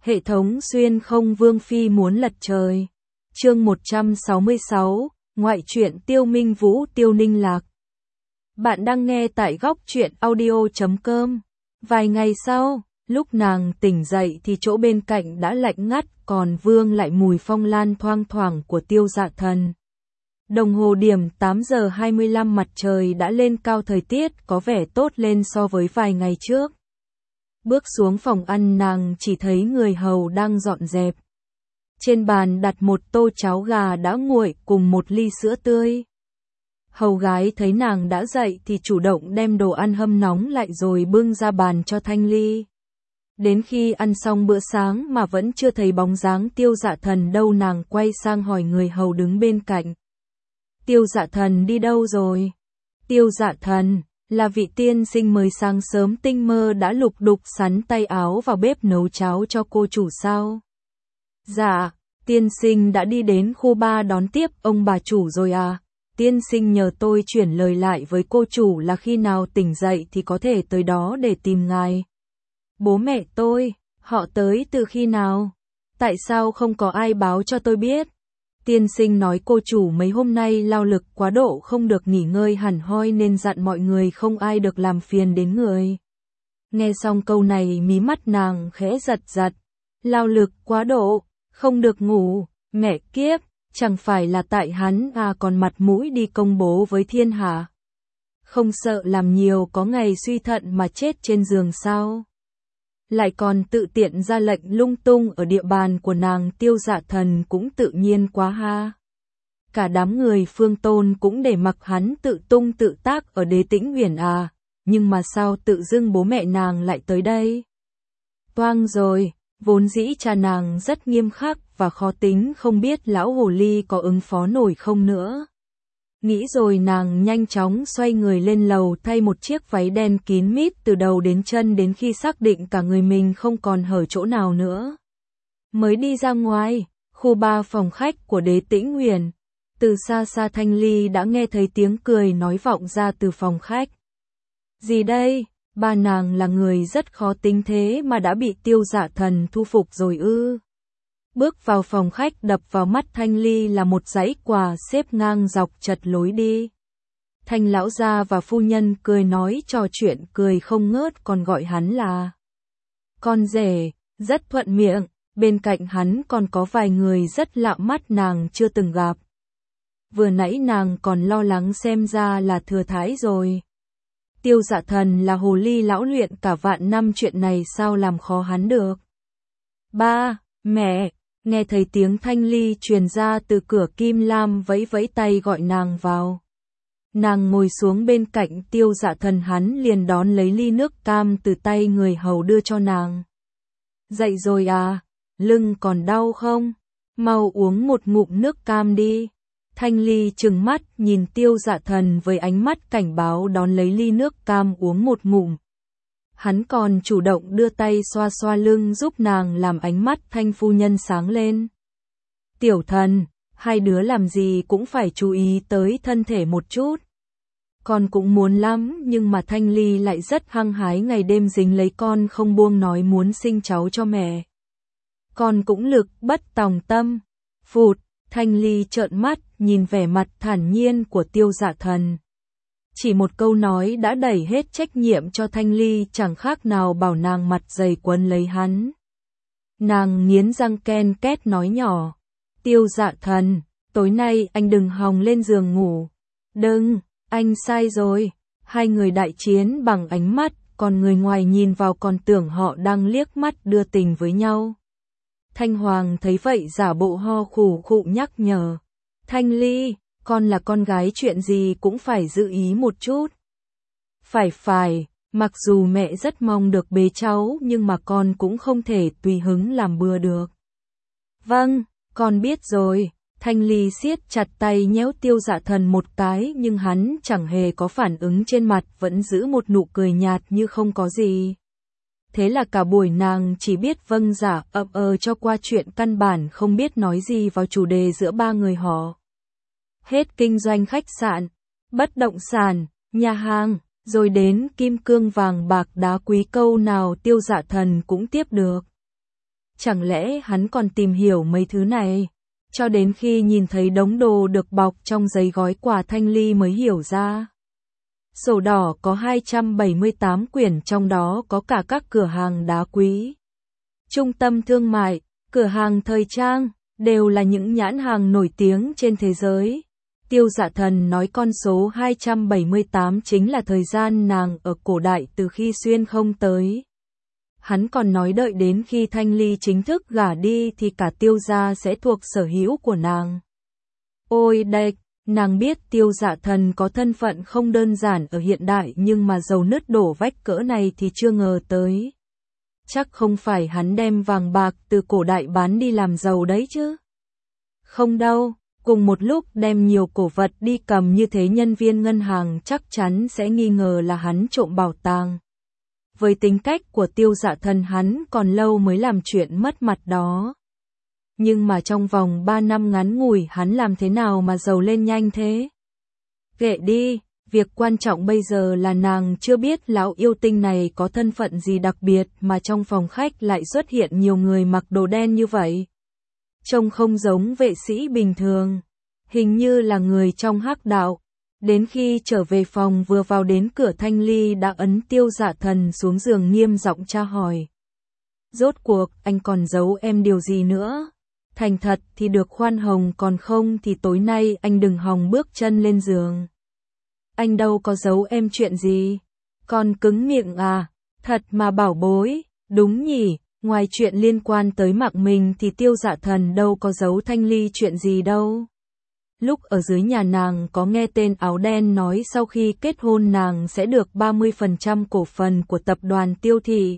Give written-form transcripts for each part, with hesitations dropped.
Hệ thống xuyên không vương phi muốn lật trời. Chương 166, ngoại truyện Tiêu Minh Vũ Tiêu Ninh Lạc. Bạn đang nghe tại góc truyện audio.com. Vài ngày sau, lúc nàng tỉnh dậy thì chỗ bên cạnh đã lạnh ngắt, còn vương lại mùi phong lan thoang thoảng của Tiêu Dạ Thần. Đồng hồ điểm 8 giờ 25 mặt trời đã lên cao, thời tiết có vẻ tốt lên so với vài ngày trước. Bước xuống phòng ăn, nàng chỉ thấy người hầu đang dọn dẹp. Trên bàn đặt một tô cháo gà đã nguội cùng một ly sữa tươi. Hầu gái thấy nàng đã dậy thì chủ động đem đồ ăn hâm nóng lại rồi bưng ra bàn cho Thanh Ly. Đến khi ăn xong bữa sáng mà vẫn chưa thấy bóng dáng Tiêu Dạ Thần đâu, nàng quay sang hỏi người hầu đứng bên cạnh. Tiêu Dạ Thần đi đâu rồi? Tiêu Dạ Thần là vị tiên sinh mới sáng sớm tinh mơ đã lục đục sắn tay áo vào bếp nấu cháo cho cô chủ sao? Dạ, tiên sinh đã đi đến khu 3 đón tiếp ông bà chủ rồi à? Tiên sinh nhờ tôi chuyển lời lại với cô chủ là khi nào tỉnh dậy thì có thể tới đó để tìm ngài. Bố mẹ tôi, họ tới từ khi nào? Tại sao không có ai báo cho tôi biết? Tiên sinh nói cô chủ mấy hôm nay lao lực quá độ không được nghỉ ngơi hẳn hoi nên dặn mọi người không ai được làm phiền đến người. Nghe xong câu này mí mắt nàng khẽ giật giật. Lao lực quá độ, không được ngủ, mẹ kiếp, chẳng phải là tại hắn à còn mặt mũi đi công bố với thiên hạ. Không sợ làm nhiều có ngày suy thận mà chết trên giường sao? Lại còn tự tiện ra lệnh lung tung ở địa bàn của nàng. Tiêu Dạ Thần cũng tự nhiên quá ha. Cả đám người Phương Tôn cũng để mặc hắn tự tung tự tác ở Đế Tĩnh Uyển à, nhưng mà sao tự dưng bố mẹ nàng lại tới đây? Toang rồi, vốn dĩ cha nàng rất nghiêm khắc và khó tính, không biết lão hồ ly có ứng phó nổi không nữa. Nghĩ rồi nàng nhanh chóng xoay người lên lầu thay một chiếc váy đen kín mít từ đầu đến chân, đến khi xác định cả người mình không còn hở chỗ nào nữa. Mới đi ra ngoài, khu 3 phòng khách của Đế Tĩnh Uyển. Từ xa xa Thanh Ly đã nghe thấy tiếng cười nói vọng ra từ phòng khách. Gì đây? Ba nàng là người rất khó tính thế mà đã bị Tiêu Dạ Thần thu phục rồi ư? Bước vào phòng khách, đập vào mắt Thanh Ly là một dãy quà xếp ngang dọc chật lối đi. Thanh lão gia và phu nhân cười nói trò chuyện cười không ngớt, còn gọi hắn là con rể, rất thuận miệng. Bên cạnh hắn còn có vài người rất lạ mắt nàng chưa từng gặp. Vừa nãy nàng còn lo lắng xem ra là thừa thái rồi. Tiêu Dạ Thần là hồ ly lão luyện cả vạn năm, chuyện này sao làm khó hắn được. Ba, mẹ. Nghe thấy tiếng Thanh Ly truyền ra từ cửa, Kim Lam vẫy vẫy tay gọi nàng vào. Nàng ngồi xuống bên cạnh Tiêu Dạ Thần, hắn liền đón lấy ly nước cam từ tay người hầu đưa cho nàng. Dậy rồi à, lưng còn đau không? Mau uống một ngụm nước cam đi. Thanh Ly trừng mắt nhìn Tiêu Dạ Thần với ánh mắt cảnh báo, đón lấy ly nước cam uống một ngụm. Hắn còn chủ động đưa tay xoa xoa lưng giúp nàng, làm ánh mắt Thanh phu nhân sáng lên. Tiểu Thần, hai đứa làm gì cũng phải chú ý tới thân thể một chút. Con cũng muốn lắm, nhưng mà Thanh Ly lại rất hăng hái, ngày đêm dính lấy con không buông, nói muốn sinh cháu cho mẹ. Con cũng lực bất tòng tâm. Phụt, Thanh Ly trợn mắt nhìn vẻ mặt thản nhiên của Tiêu Dạ Thần. Chỉ một câu nói đã đẩy hết trách nhiệm cho Thanh Ly, chẳng khác nào bảo nàng mặt dày quấn lấy hắn. Nàng nghiến răng ken két nói nhỏ. Tiêu Dạ Thần, tối nay anh đừng hòng lên giường ngủ. Đừng, anh sai rồi. Hai người đại chiến bằng ánh mắt, còn người ngoài nhìn vào còn tưởng họ đang liếc mắt đưa tình với nhau. Thanh Hoàng thấy vậy giả bộ ho khủ khụ nhắc nhở. Thanh Ly, con là con gái, chuyện gì cũng phải giữ ý một chút. Phải, mặc dù mẹ rất mong được bế cháu nhưng mà con cũng không thể tùy hứng làm bừa được. Vâng, con biết rồi. Thanh Ly siết chặt tay nhéo Tiêu Dạ Thần một cái, nhưng hắn chẳng hề có phản ứng, trên mặt vẫn giữ một nụ cười nhạt như không có gì. Thế là cả buổi nàng chỉ biết vâng dạ cho qua chuyện, căn bản không biết nói gì vào chủ đề giữa ba người họ. Hết kinh doanh khách sạn, bất động sản, nhà hàng, rồi đến kim cương vàng bạc đá quý, câu nào Tiêu Dạ Thần cũng tiếp được. chẳng lẽ hắn còn tìm hiểu mấy thứ này? Cho đến khi nhìn thấy đống đồ được bọc trong giấy gói quà Thanh Ly mới hiểu ra. Sổ đỏ có 278 quyển, trong đó có cả các cửa hàng đá quý, trung tâm thương mại, cửa hàng thời trang, đều là những nhãn hàng nổi tiếng trên thế giới. Tiêu Dạ Thần nói con số 278 chính là thời gian nàng ở cổ đại từ khi xuyên không tới. Hắn còn nói đợi đến khi Thanh Ly chính thức gả đi thì cả Tiêu gia sẽ thuộc sở hữu của nàng. Ôi đệch, nàng biết Tiêu Dạ Thần có thân phận không đơn giản ở hiện đại, nhưng mà giàu nứt đổ vách cỡ này thì chưa ngờ tới. Chắc không phải hắn đem vàng bạc từ cổ đại bán đi làm giàu đấy chứ? Không đâu, cùng một lúc đem nhiều cổ vật đi cầm như thế, nhân viên ngân hàng chắc chắn sẽ nghi ngờ là hắn trộm bảo tàng. Với tính cách của Tiêu Dạ Thần, hắn còn lâu mới làm chuyện mất mặt đó. Nhưng mà trong vòng 3 năm ngắn ngủi hắn làm thế nào mà giàu lên nhanh thế? Kệ đi, việc quan trọng bây giờ là nàng chưa biết lão yêu tinh này có thân phận gì đặc biệt mà trong phòng khách lại xuất hiện nhiều người mặc đồ đen như vậy. Trông không giống vệ sĩ bình thường, hình như là người trong hắc đạo. Đến khi trở về phòng, vừa vào đến cửa, Thanh Ly đã ấn Tiêu Dạ Thần xuống giường, nghiêm giọng tra hỏi. Rốt cuộc anh còn giấu em điều gì nữa? Thành thật thì được khoan hồng, còn không thì tối nay anh đừng hòng bước chân lên giường. Anh đâu có giấu em chuyện gì? Con cứng miệng à? Thật mà bảo bối, đúng nhỉ? Ngoài chuyện liên quan tới Mạc Mình thì Tiêu Dạ Thần đâu có giấu Thanh Ly chuyện gì đâu. Lúc ở dưới nhà nàng có nghe tên áo đen nói sau khi kết hôn nàng sẽ được 30% cổ phần của tập đoàn Tiêu Thị.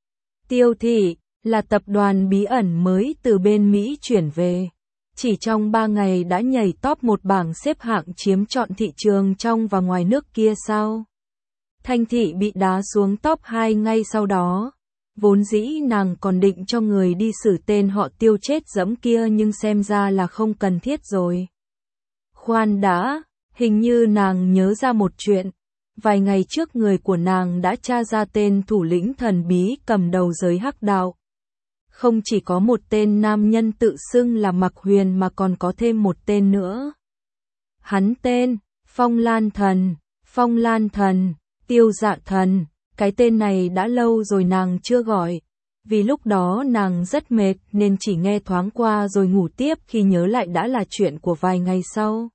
Tiêu Thị là tập đoàn bí ẩn mới từ bên Mỹ chuyển về. Chỉ trong 3 ngày đã nhảy top 1 bảng xếp hạng, chiếm trọn thị trường trong và ngoài nước kia sao? Thanh Thị bị đá xuống top 2 ngay sau đó. Vốn dĩ nàng còn định cho người đi xử tên họ Tiêu chết dẫm kia, nhưng xem ra là không cần thiết rồi. Khoan đã, hình như nàng nhớ ra một chuyện. Vài ngày trước người của nàng đã tra ra tên thủ lĩnh thần bí cầm đầu giới hắc đạo. Không chỉ có một tên nam nhân tự xưng là Mạc Huyền mà còn có thêm một tên nữa. Hắn tên Phong Lan Thần. Phong Lan Thần, Tiêu Dạ Thần. Cái tên này đã lâu rồi nàng chưa gọi. Vì lúc đó nàng rất mệt nên chỉ nghe thoáng qua rồi ngủ tiếp, khi nhớ lại đã là chuyện của vài ngày sau.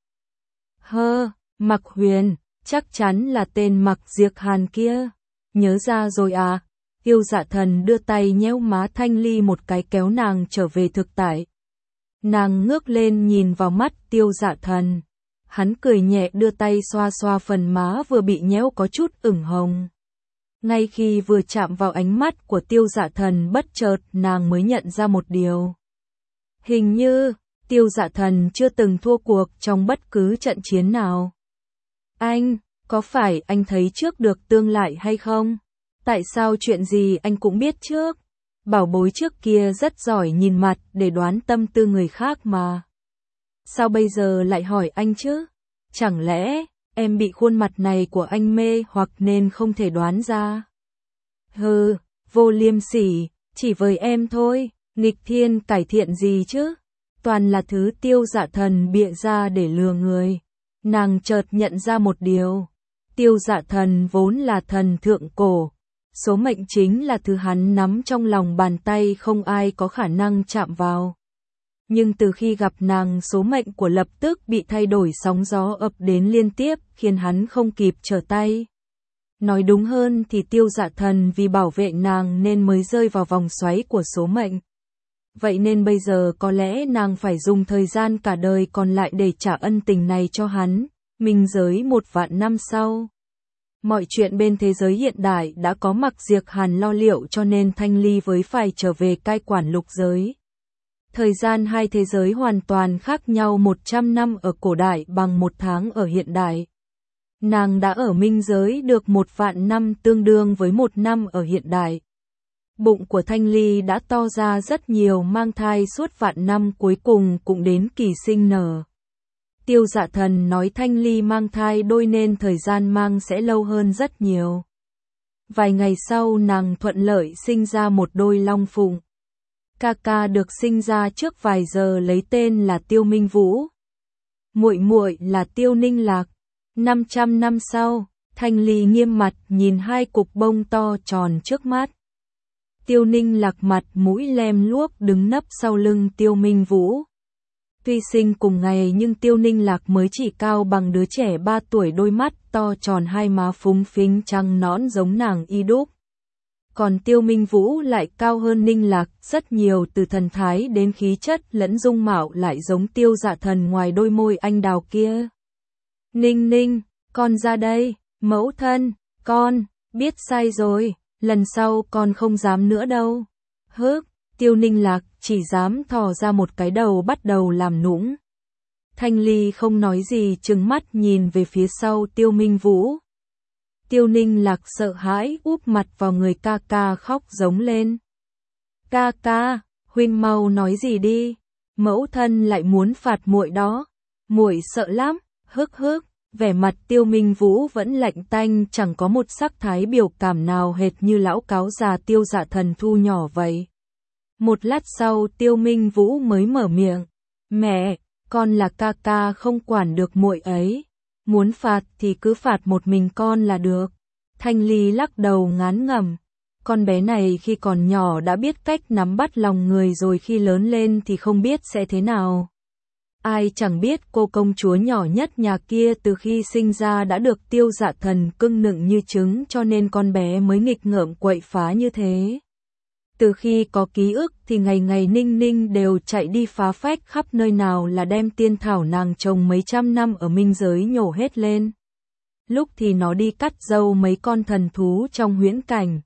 Mạc Huyền, chắc chắn là tên Mạc Diệc Hàn kia. Nhớ ra rồi à? Tiêu Dạ Thần đưa tay nhéo má Thanh Ly một cái, kéo nàng trở về thực tại. Nàng ngước lên nhìn vào mắt Tiêu Dạ Thần. Hắn cười nhẹ, đưa tay xoa xoa phần má vừa bị nhéo có chút ửng hồng. Ngay khi vừa chạm vào ánh mắt của Tiêu Dạ Thần, bất chợt nàng mới nhận ra một điều. Hình như Tiêu Dạ Thần chưa từng thua cuộc trong bất cứ trận chiến nào. Anh, có phải anh thấy trước được tương lai hay không? Tại sao chuyện gì anh cũng biết trước? Bảo bối trước kia rất giỏi nhìn mặt để đoán tâm tư người khác mà. Sao bây giờ lại hỏi anh chứ? Chẳng lẽ em bị khuôn mặt này của anh mê hoặc nên không thể đoán ra? Vô liêm sỉ, chỉ với em thôi, nghịch thiên cải thiện gì chứ? Toàn là thứ Tiêu Dạ Thần bịa ra để lừa người. Nàng chợt nhận ra một điều. Tiêu Dạ Thần vốn là thần thượng cổ. Số mệnh chính là thứ hắn nắm trong lòng bàn tay, không ai có khả năng chạm vào. Nhưng từ khi gặp nàng, số mệnh của lập tức bị thay đổi, sóng gió ập đến liên tiếp khiến hắn không kịp trở tay. Nói đúng hơn thì Tiêu Dạ Thần vì bảo vệ nàng nên mới rơi vào vòng xoáy của số mệnh. Vậy nên bây giờ có lẽ nàng phải dùng thời gian cả đời còn lại để trả ân tình này cho hắn. Minh giới 1 vạn năm sau. Mọi chuyện bên thế giới hiện đại đã có Mạc Diệc Hàn lo liệu, cho nên Thanh Ly với phải trở về cai quản lục giới. Thời gian hai thế giới hoàn toàn khác nhau, 100 năm ở cổ đại bằng 1 tháng ở hiện đại. Nàng đã ở minh giới được 1 vạn năm, tương đương với 1 năm ở hiện đại. Bụng của Thanh Ly đã to ra rất nhiều, mang thai suốt vạn năm cuối cùng cũng đến kỳ sinh nở. Tiêu Dạ Thần nói Thanh Ly mang thai đôi nên thời gian mang sẽ lâu hơn rất nhiều. Vài ngày sau nàng thuận lợi sinh ra một đôi long phụng. Ca ca được sinh ra trước vài giờ lấy tên là Tiêu Minh Vũ. Muội muội là Tiêu Ninh Lạc. 500 năm sau, Thanh Ly nghiêm mặt nhìn hai cục bông to tròn trước mắt. Tiêu Ninh Lạc mặt mũi lem luốc đứng nấp sau lưng Tiêu Minh Vũ. Tuy sinh cùng ngày nhưng Tiêu Ninh Lạc mới chỉ cao bằng đứa trẻ 3 tuổi, đôi mắt to tròn, hai má phúng phính trắng nõn giống nàng y đúc. Còn Tiêu Minh Vũ lại cao hơn Ninh Lạc rất nhiều, từ thần thái đến khí chất lẫn dung mạo lại giống Tiêu Dạ Thần ngoài đôi môi anh đào kia. Ninh Ninh, con ra đây, mẫu thân, con, biết sai rồi, lần sau con không dám nữa đâu. Hức, Tiêu Ninh Lạc chỉ dám thò ra một cái đầu bắt đầu làm nũng. Thanh Ly không nói gì, trừng mắt nhìn về phía sau Tiêu Minh Vũ. Tiêu Ninh Lạc sợ hãi úp mặt vào người ca ca khóc giống lên. Ca ca, huynh mau nói gì đi, mẫu thân lại muốn phạt muội đó, muội sợ lắm. Hức hức, vẻ mặt Tiêu Minh Vũ vẫn lạnh tanh, chẳng có một sắc thái biểu cảm nào, hệt như lão cáo già Tiêu Dạ Thần thu nhỏ vậy. Một lát sau Tiêu Minh Vũ mới mở miệng. Mẹ, con là ca ca không quản được muội ấy. Muốn phạt thì cứ phạt một mình con là được. Thanh Ly lắc đầu ngán ngẩm. Con bé này khi còn nhỏ đã biết cách nắm bắt lòng người rồi, khi lớn lên thì không biết sẽ thế nào. Ai chẳng biết cô công chúa nhỏ nhất nhà kia từ khi sinh ra đã được Tiêu Dạ Thần cưng nựng như trứng, cho nên con bé mới nghịch ngợm quậy phá như thế. Từ khi có ký ức thì ngày ngày Ninh Ninh đều chạy đi phá phách khắp nơi, nào là đem tiên thảo nàng trồng mấy trăm năm ở minh giới nhổ hết lên. Lúc thì nó đi cắt râu mấy con thần thú trong huyễn cảnh.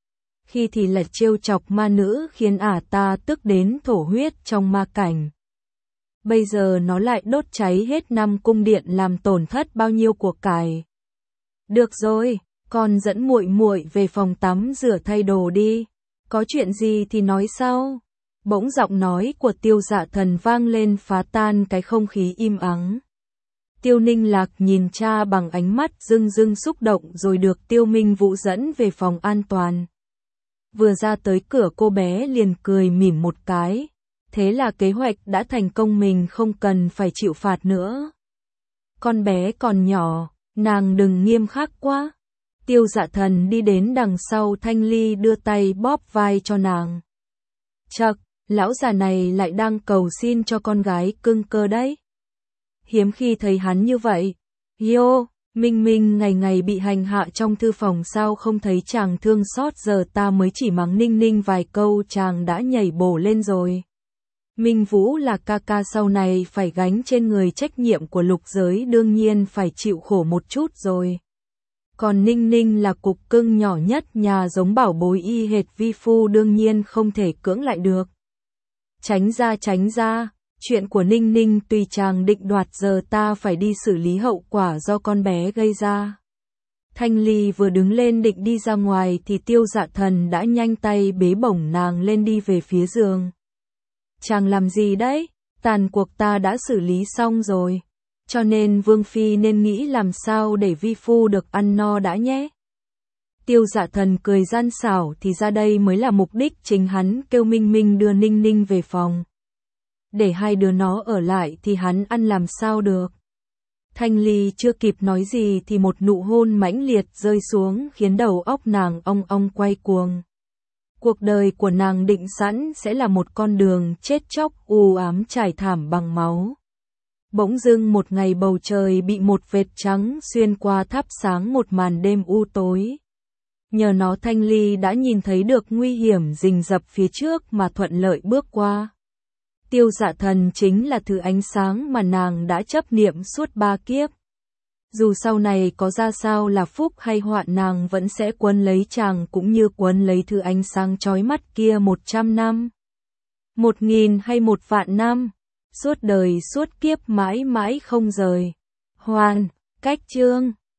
Khi thì là trêu chọc ma nữ khiến ả ta tức đến thổ huyết trong ma cảnh. Bây giờ nó lại đốt cháy hết 5 cung điện, làm tổn thất bao nhiêu của cải. Được rồi, con dẫn muội muội về phòng tắm rửa thay đồ đi. Có chuyện gì thì nói sau. Bỗng giọng nói của Tiêu Dạ Thần vang lên, phá tan cái không khí im ắng. Tiêu Ninh Lạc nhìn cha bằng ánh mắt rưng rưng xúc động, rồi được Tiêu Minh Vũ dẫn về phòng an toàn. Vừa ra tới cửa cô bé liền cười mỉm một cái. Thế là kế hoạch đã thành công, mình không cần phải chịu phạt nữa. Con bé còn nhỏ, nàng đừng nghiêm khắc quá. Tiêu Dạ Thần đi đến đằng sau Thanh Ly, đưa tay bóp vai cho nàng. Chậc, lão già này lại đang cầu xin cho con gái cưng cơ đấy. Hiếm khi thấy hắn như vậy. Yo, Minh Minh ngày ngày bị hành hạ trong thư phòng, sao không thấy chàng thương xót, giờ ta mới chỉ mắng Ninh Ninh vài câu chàng đã nhảy bổ lên rồi. Minh Vũ là ca ca sau này phải gánh trên người trách nhiệm của lục giới, đương nhiên phải chịu khổ một chút rồi. Còn Ninh Ninh là cục cưng nhỏ nhất nhà, giống bảo bối y hệt vi phu, đương nhiên không thể cưỡng lại được. Tránh ra, chuyện của Ninh Ninh tùy chàng định đoạt, giờ ta phải đi xử lý hậu quả do con bé gây ra. Thanh Ly vừa đứng lên định đi ra ngoài thì Tiêu Dạ Thần đã nhanh tay bế bổng nàng lên đi về phía giường. Chàng làm gì đấy? Tàn cuộc ta đã xử lý xong rồi. Cho nên Vương Phi nên nghĩ làm sao để vi phu được ăn no đã nhé. Tiêu Dạ Thần cười gian xảo, thì ra đây mới là mục đích chính hắn kêu Minh Minh đưa Ninh Ninh về phòng. Để hai đứa nó ở lại thì hắn ăn làm sao được. Thanh Ly chưa kịp nói gì thì một nụ hôn mãnh liệt rơi xuống, khiến đầu óc nàng ong ong quay cuồng. Cuộc đời của nàng định sẵn sẽ là một con đường chết chóc u ám trải thảm bằng máu. Bỗng dưng một ngày bầu trời bị một vệt trắng xuyên qua thắp sáng một màn đêm u tối. Nhờ nó Thanh Ly đã nhìn thấy được nguy hiểm rình rập phía trước mà thuận lợi bước qua. Tiêu Dạ Thần chính là thứ ánh sáng mà nàng đã chấp niệm suốt 3 kiếp. Dù sau này có ra sao là phúc hay hoạn, nàng vẫn sẽ quấn lấy chàng, cũng như quấn lấy thứ ánh sáng chói mắt kia 100 năm, 1000 hay 1.000 năm, suốt đời suốt kiếp mãi mãi không rời. Hoàn, cách chương